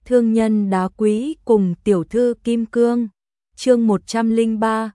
Thương nhân đá quý cùng tiểu thư kim cương. Chương 103,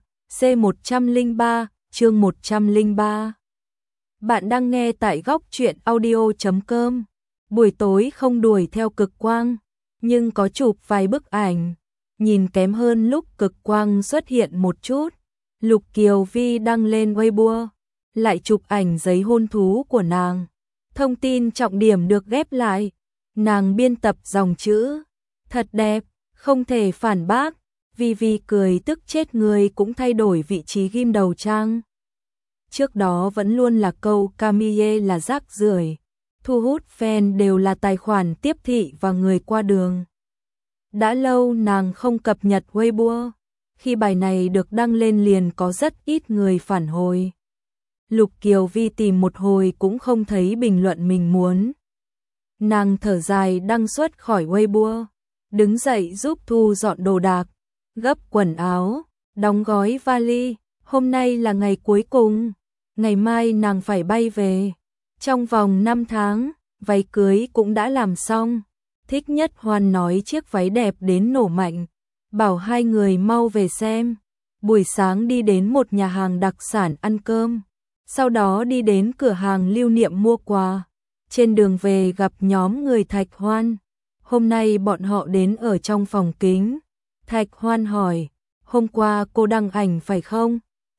C103, chương 103. Bạn đang nghe tại góc truyện audio.com. Buổi tối không đuổi theo cực quang, nhưng có chụp vài bức ảnh, nhìn kém hơn lúc cực quang xuất hiện một chút. Lục Kiều Vi đăng lên Weibo, lại chụp ảnh giấy hôn thú của nàng. Thông tin trọng điểm được ghép lại, nàng biên tập dòng chữ, thật đẹp, không thể phản bác. Vi cười tức chết người cũng thay đổi vị trí ghim đầu trang. Trước đó vẫn luôn là câu Camille là rác rưởi, thu hút fan đều là tài khoản tiếp thị và người qua đường. Đã lâu nàng không cập nhật Weibo, khi bài này được đăng lên liền có rất ít người phản hồi. Lục Kiều Vi tìm một hồi cũng không thấy bình luận mình muốn. Nàng thở dài đăng xuất khỏi Weibo, đứng dậy giúp thu dọn đồ đạc, gấp quần áo, đóng gói vali. Hôm nay là ngày cuối cùng, ngày mai nàng phải bay về. Trong vòng 5 tháng, váy cưới cũng đã làm xong. Thích Nhất Hoan nói chiếc váy đẹp đến nổ mạnh, bảo hai người mau về xem. Buổi sáng đi đến một nhà hàng đặc sản ăn cơm, sau đó đi đến cửa hàng lưu niệm mua quà. Trên đường về gặp nhóm người Thạch Hoan. Hôm nay bọn họ đến ở trong phòng kính. Thạch Hoan hỏi, hôm qua cô đăng ảnh phải không?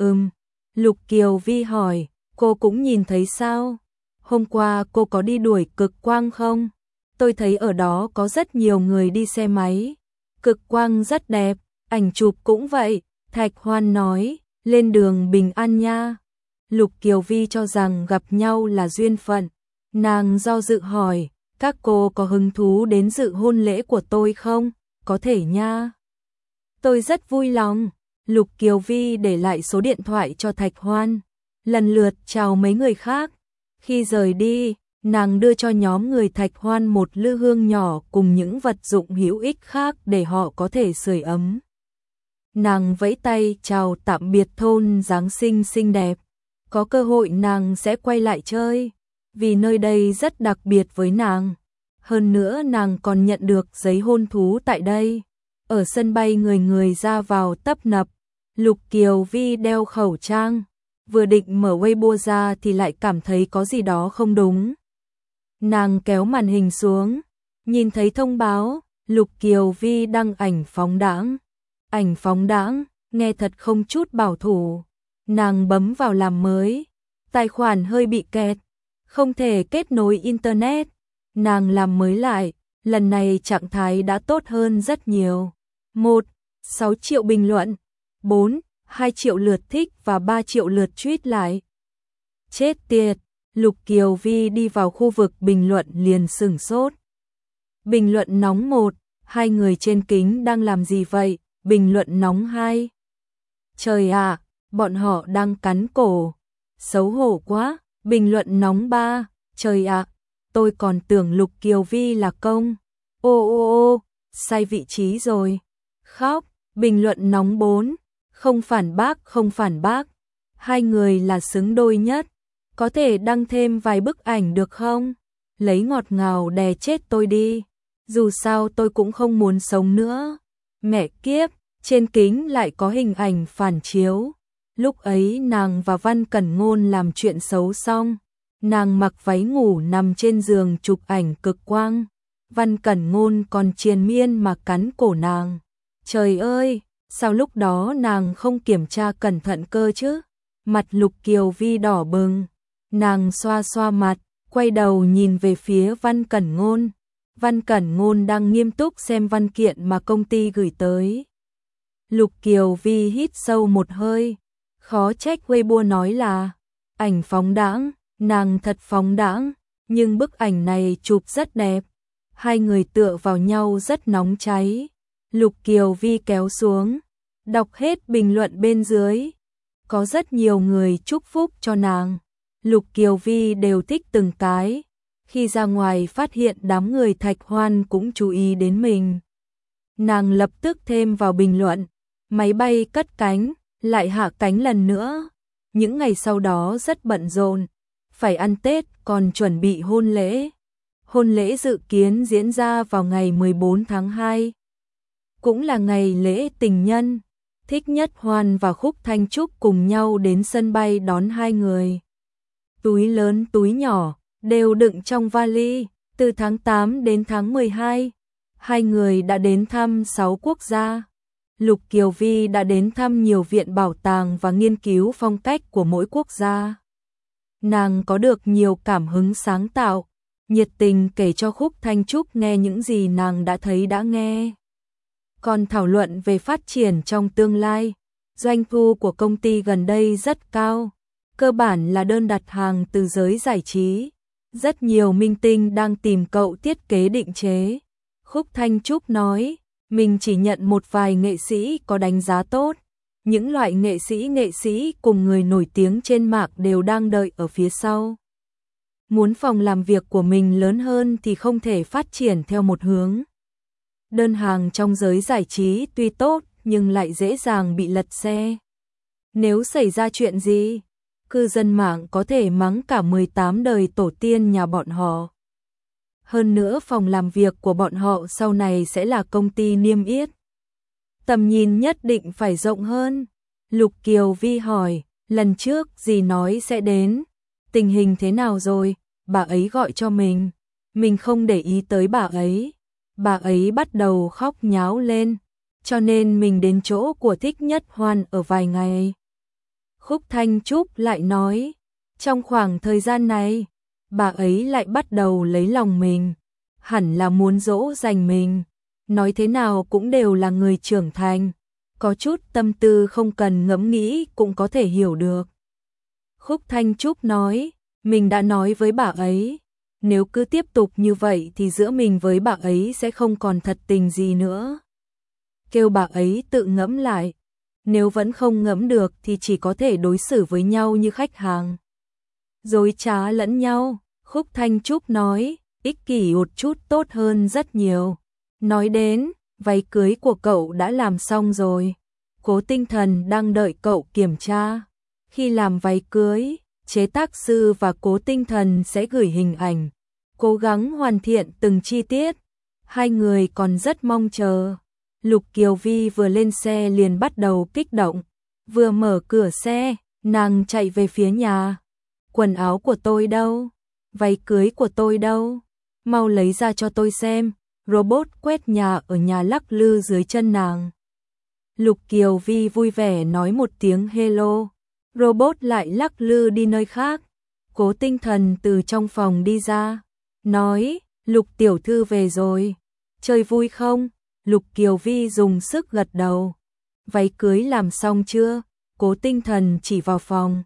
Lục Kiều Vi hỏi, cô cũng nhìn thấy sao? Hôm qua cô có đi đuổi cực quang không? Tôi thấy ở đó có rất nhiều người đi xe máy. Cực quang rất đẹp, ảnh chụp cũng vậy. Thạch Hoan nói, lên đường bình an nha. Lục Kiều Vi cho rằng gặp nhau là duyên phận. Nàng do dự hỏi, các cô có hứng thú đến dự hôn lễ của tôi không? Có thể nha. Tôi rất vui lòng. Lục Kiều Vi để lại số điện thoại cho Thạch Hoan, lần lượt chào mấy người khác. Khi rời đi, nàng đưa cho nhóm người Thạch Hoan một lư hương nhỏ cùng những vật dụng hữu ích khác để họ có thể sưởi ấm. Nàng vẫy tay chào tạm biệt thôn Giáng sinh xinh đẹp. Có cơ hội nàng sẽ quay lại chơi, vì nơi đây rất đặc biệt với nàng. Hơn nữa nàng còn nhận được giấy hôn thú tại đây. Ở sân bay người người ra vào tấp nập. Lục Kiều Vi đeo khẩu trang, vừa định mở Weibo ra thì lại cảm thấy có gì đó không đúng. Nàng kéo màn hình xuống, nhìn thấy thông báo, Lục Kiều Vi đăng ảnh phóng đãng. Ảnh phóng đãng, nghe thật không chút bảo thủ. Nàng bấm vào làm mới, tài khoản hơi bị kẹt, không thể kết nối internet. Nàng làm mới lại, lần này trạng thái đã tốt hơn rất nhiều. 1. 6 triệu bình luận, 4. 2 triệu lượt thích và 3 triệu lượt tweet lại. Chết tiệt, Lục Kiều Vi đi vào khu vực bình luận liền sửng sốt. Bình luận nóng 1, hai người trên kính đang làm gì vậy? Bình luận nóng 2. Trời ạ, bọn họ đang cắn cổ. Xấu hổ quá. Bình luận nóng 3. Trời ạ, tôi còn tưởng Lục Kiều Vi là công. Ô, sai vị trí rồi. Khóc. Bình luận nóng 4. Không phản bác. Hai người là xứng đôi nhất. Có thể đăng thêm vài bức ảnh được không? Lấy ngọt ngào đè chết tôi đi. Dù sao tôi cũng không muốn sống nữa. Mẹ kiếp, trên kính lại có hình ảnh phản chiếu. Lúc ấy nàng và Văn Cẩn Ngôn làm chuyện xấu xong. Nàng mặc váy ngủ nằm trên giường chụp ảnh cực quang. Văn Cẩn Ngôn còn triền miên mà cắn cổ nàng. Trời ơi, sao lúc đó nàng không kiểm tra cẩn thận cơ chứ? Mặt Lục Kiều Vi đỏ bừng. Nàng xoa xoa mặt, quay đầu nhìn về phía Văn Cẩn Ngôn. Văn Cẩn Ngôn đang nghiêm túc xem văn kiện mà công ty gửi tới. Lục Kiều Vi hít sâu một hơi. Khó trách Weibo nói là ảnh phóng đãng, nàng thật phóng đãng, nhưng bức ảnh này chụp rất đẹp. Hai người tựa vào nhau rất nóng cháy. Lục Kiều Vi kéo xuống, đọc hết bình luận bên dưới. Có rất nhiều người chúc phúc cho nàng. Lục Kiều Vi đều thích từng cái. Khi ra ngoài phát hiện đám người Thạch Hoan cũng chú ý đến mình. Nàng lập tức thêm vào bình luận. Máy bay cất cánh, lại hạ cánh lần nữa. Những ngày sau đó rất bận rộn, phải ăn Tết còn chuẩn bị hôn lễ. Hôn lễ dự kiến diễn ra vào ngày 14 tháng 2, cũng là ngày lễ tình nhân. Thích Nhất Hoan và Khúc Thanh Trúc cùng nhau đến sân bay đón hai người. Túi lớn túi nhỏ đều đựng trong vali. Từ tháng 8 đến tháng 12, hai người đã đến thăm 6 quốc gia. Lục Kiều Vi đã đến thăm nhiều viện bảo tàng và nghiên cứu phong cách của mỗi quốc gia. Nàng có được nhiều cảm hứng sáng tạo, nhiệt tình kể cho Khúc Thanh Trúc nghe những gì nàng đã thấy đã nghe. Còn thảo luận về phát triển trong tương lai, doanh thu của công ty gần đây rất cao, cơ bản là đơn đặt hàng từ giới giải trí. Rất nhiều minh tinh đang tìm cậu thiết kế định chế. Khúc Thanh Trúc nói, mình chỉ nhận một vài nghệ sĩ có đánh giá tốt. Những loại nghệ sĩ cùng người nổi tiếng trên mạng đều đang đợi ở phía sau. Muốn phòng làm việc của mình lớn hơn thì không thể phát triển theo một hướng. Đơn hàng trong giới giải trí tuy tốt nhưng lại dễ dàng bị lật xe. Nếu xảy ra chuyện gì, cư dân mạng có thể mắng cả 18 đời tổ tiên nhà bọn họ. Hơn nữa phòng làm việc của bọn họ sau này sẽ là công ty niêm yết. Tầm nhìn nhất định phải rộng hơn. Lục Kiều Vi hỏi, lần trước dì nói sẽ đến, tình hình thế nào rồi? Bà ấy gọi cho mình không để ý tới bà ấy bắt đầu khóc nháo lên, cho nên mình đến chỗ của Thích Nhất Hoan ở vài ngày. Khúc Thanh Trúc lại nói, trong khoảng thời gian này, bà ấy lại bắt đầu lấy lòng mình, hẳn là muốn dỗ dành mình, nói thế nào cũng đều là người trưởng thành, có chút tâm tư không cần ngẫm nghĩ cũng có thể hiểu được. Khúc Thanh Trúc nói, mình đã nói với bà ấy, nếu cứ tiếp tục như vậy thì giữa mình với bà ấy sẽ không còn thật tình gì nữa. Kêu bà ấy tự ngẫm lại, nếu vẫn không ngẫm được thì chỉ có thể đối xử với nhau như khách hàng. Dối trá lẫn nhau, Khúc Thanh Trúc nói, ích kỷ một chút tốt hơn rất nhiều. Nói đến, váy cưới của cậu đã làm xong rồi. Cố Tinh Thần đang đợi cậu kiểm tra. Khi làm váy cưới, chế tác sư và Cố Tinh Thần sẽ gửi hình ảnh, cố gắng hoàn thiện từng chi tiết. Hai người còn rất mong chờ. Lục Kiều Vi vừa lên xe liền bắt đầu kích động. Vừa mở cửa xe, nàng chạy về phía nhà. Quần áo của tôi đâu? Váy cưới của tôi đâu? Mau lấy ra cho tôi xem. Robot quét nhà ở nhà lắc lư dưới chân nàng. Lục Kiều Vi vui vẻ nói một tiếng hello. Robot lại lắc lư đi nơi khác. Cố Tinh Thần từ trong phòng đi ra, nói, Lục tiểu thư về rồi. Chơi vui không? Lục Kiều Vi dùng sức gật đầu. Váy cưới làm xong chưa? Cố Tinh Thần chỉ vào phòng.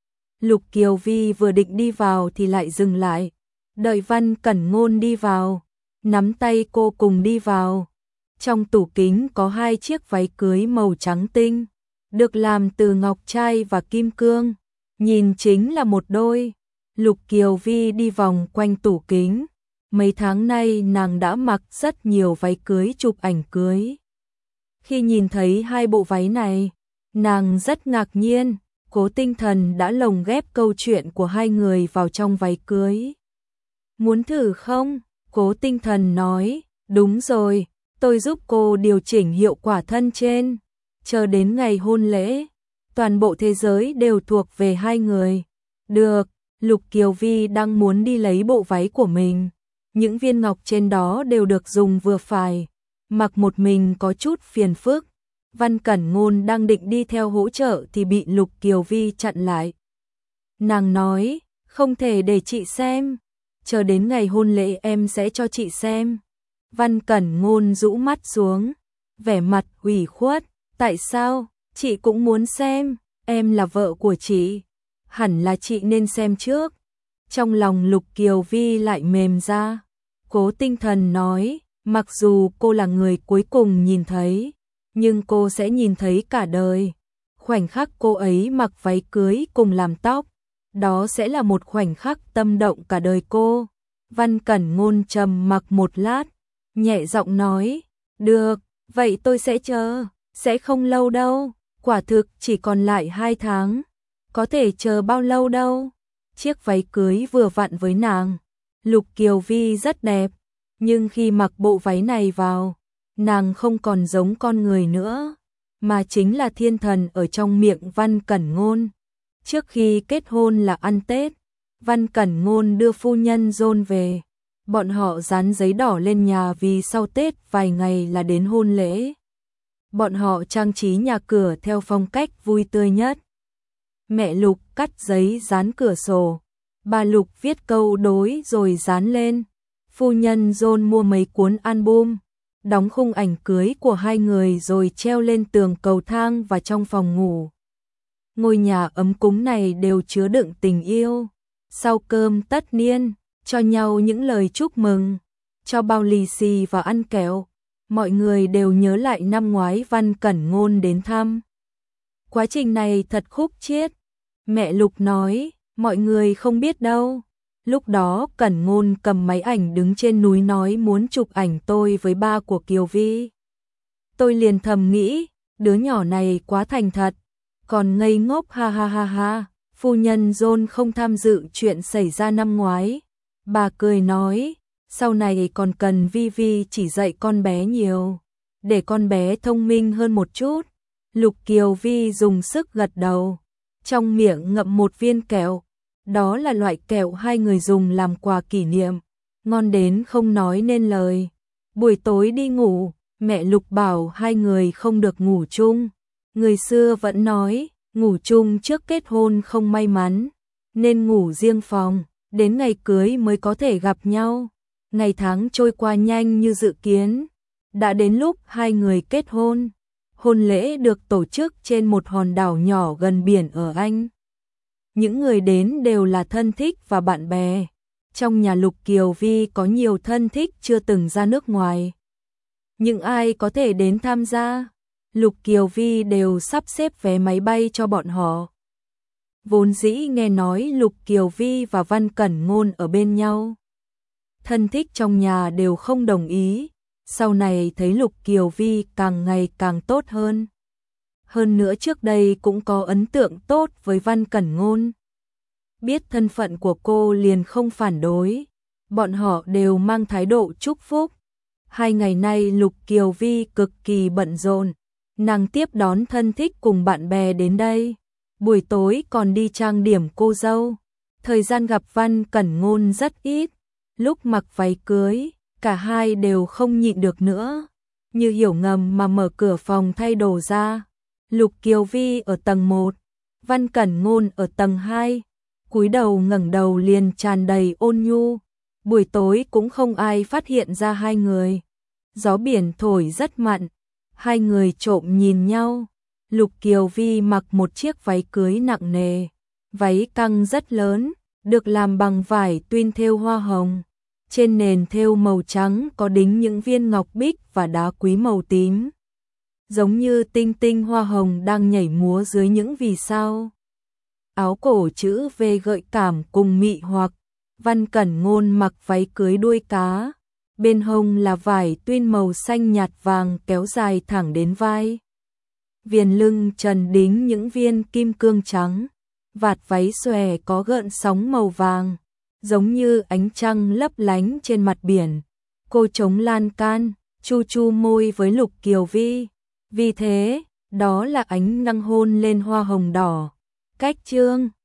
Lục Kiều Vi vừa định đi vào thì lại dừng lại. Đợi Văn Cẩn Ngôn đi vào, nắm tay cô cùng đi vào. Trong tủ kính có 2 chiếc váy cưới màu trắng tinh, được làm từ ngọc trai và kim cương, nhìn chính là một đôi. Lục Kiều Vi đi vòng quanh tủ kính. Mấy tháng nay nàng đã mặc rất nhiều váy cưới chụp ảnh cưới. Khi nhìn thấy 2 bộ váy này, nàng rất ngạc nhiên. Cố Tinh Thần đã lồng ghép câu chuyện của 2 người vào trong váy cưới. Muốn thử không? Cố Tinh Thần nói, đúng rồi, tôi giúp cô điều chỉnh hiệu quả thân trên. Chờ đến ngày hôn lễ, toàn bộ thế giới đều thuộc về 2 người. Được, Lục Kiều Vi đang muốn đi lấy bộ váy của mình. Những viên ngọc trên đó đều được dùng vừa phải, mặc một mình có chút phiền phức. Văn Cẩn Ngôn đang định đi theo hỗ trợ thì bị Lục Kiều Vi chặn lại. Nàng nói, không thể để chị xem, chờ đến ngày hôn lễ em sẽ cho chị xem. Văn Cẩn Ngôn rũ mắt xuống, vẻ mặt ủy khuất, tại sao, chị cũng muốn xem, em là vợ của chị, hẳn là chị nên xem trước. Trong lòng Lục Kiều Vi lại mềm ra. Cố Tinh Thần nói, mặc dù cô là người cuối cùng nhìn thấy, nhưng cô sẽ nhìn thấy cả đời. Khoảnh khắc cô ấy mặc váy cưới cùng làm tóc, đó sẽ là một khoảnh khắc tâm động cả đời cô. Văn Cẩn Ngôn trầm mặc một lát, nhẹ giọng nói, được, vậy tôi sẽ chờ, sẽ không lâu đâu, quả thực chỉ còn lại 2 tháng, có thể chờ bao lâu đâu. Chiếc váy cưới vừa vặn với nàng, Lục Kiều Vi rất đẹp, nhưng khi mặc bộ váy này vào, nàng không còn giống con người nữa, mà chính là thiên thần ở trong miệng Văn Cẩn Ngôn. Trước khi kết hôn là ăn Tết, Văn Cẩn Ngôn đưa phu nhân John về. Bọn họ dán giấy đỏ lên nhà vì sau Tết vài ngày là đến hôn lễ. Bọn họ trang trí nhà cửa theo phong cách vui tươi nhất. Mẹ Lục cắt giấy dán cửa sổ. Bà Lục viết câu đối rồi dán lên. Phu nhân John mua mấy cuốn album, đóng khung ảnh cưới của hai người rồi treo lên tường cầu thang và trong phòng ngủ. Ngôi nhà ấm cúng này đều chứa đựng tình yêu. Sau cơm tất niên, cho nhau những lời chúc mừng, cho bao lì xì và ăn kẹo. Mọi người đều nhớ lại năm ngoái Văn Cẩn Ngôn đến thăm. Quá trình này thật khúc chiết. Mẹ Lục nói, mọi người không biết đâu. Lúc đó Cẩn Ngôn cầm máy ảnh đứng trên núi nói muốn chụp ảnh tôi với ba của Kiều Vi. Tôi liền thầm nghĩ, đứa nhỏ này quá thành thật, còn ngây ngốc ha ha ha ha. Phu nhân John không tham dự chuyện xảy ra năm ngoái. Bà cười nói, sau này còn cần Vi Vi chỉ dạy con bé nhiều, để con bé thông minh hơn một chút. Lục Kiều Vi dùng sức gật đầu, trong miệng ngậm một viên kẹo. Đó là loại kẹo hai người dùng làm quà kỷ niệm, ngon đến không nói nên lời. Buổi tối đi ngủ, mẹ Lục bảo hai người không được ngủ chung. Người xưa vẫn nói, ngủ chung trước kết hôn không may mắn, nên ngủ riêng phòng, đến ngày cưới mới có thể gặp nhau. Ngày tháng trôi qua nhanh như dự kiến, đã đến lúc hai người kết hôn. Hôn lễ được tổ chức trên một hòn đảo nhỏ gần biển ở Anh. Những người đến đều là thân thích và bạn bè. Trong nhà Lục Kiều Vi có nhiều thân thích chưa từng ra nước ngoài. Những ai có thể đến tham gia, Lục Kiều Vi đều sắp xếp vé máy bay cho bọn họ. Vốn dĩ nghe nói Lục Kiều Vi và Văn Cẩn Ngôn ở bên nhau, thân thích trong nhà đều không đồng ý. Sau này thấy Lục Kiều Vi càng ngày càng tốt hơn. Hơn nữa trước đây cũng có ấn tượng tốt với Văn Cẩn Ngôn. Biết thân phận của cô liền không phản đối. Bọn họ đều mang thái độ chúc phúc. 2 ngày nay Lục Kiều Vi cực kỳ bận rộn. Nàng tiếp đón thân thích cùng bạn bè đến đây. Buổi tối còn đi trang điểm cô dâu. Thời gian gặp Văn Cẩn Ngôn rất ít. Lúc mặc váy cưới, cả hai đều không nhịn được nữa. Như hiểu ngầm mà mở cửa phòng thay đồ ra. Lục Kiều Vi ở tầng 1, Văn Cẩn Ngôn ở tầng 2. Cúi đầu ngẩng đầu liền tràn đầy ôn nhu. Buổi tối cũng không ai phát hiện ra hai người. Gió biển thổi rất mặn. Hai người trộm nhìn nhau. Lục Kiều Vi mặc một chiếc váy cưới nặng nề. Váy căng rất lớn, được làm bằng vải tuyên thêu hoa hồng. Trên nền thêu màu trắng có đính những viên ngọc bích và đá quý màu tím. Giống như tinh tinh hoa hồng đang nhảy múa dưới những vì sao. Áo cổ chữ V gợi cảm cùng mị hoặc. Văn Cẩn Ngôn mặc váy cưới đuôi cá. Bên hông là vải tuyên màu xanh nhạt vàng kéo dài thẳng đến vai. Viền lưng trần đính những viên kim cương trắng. Vạt váy xòe có gợn sóng màu vàng, giống như ánh trăng lấp lánh trên mặt biển. Cô chống lan can, chu chu môi với Lục Kiều Vi. Vì thế, đó là ánh nắng hôn lên hoa hồng đỏ. Cách chương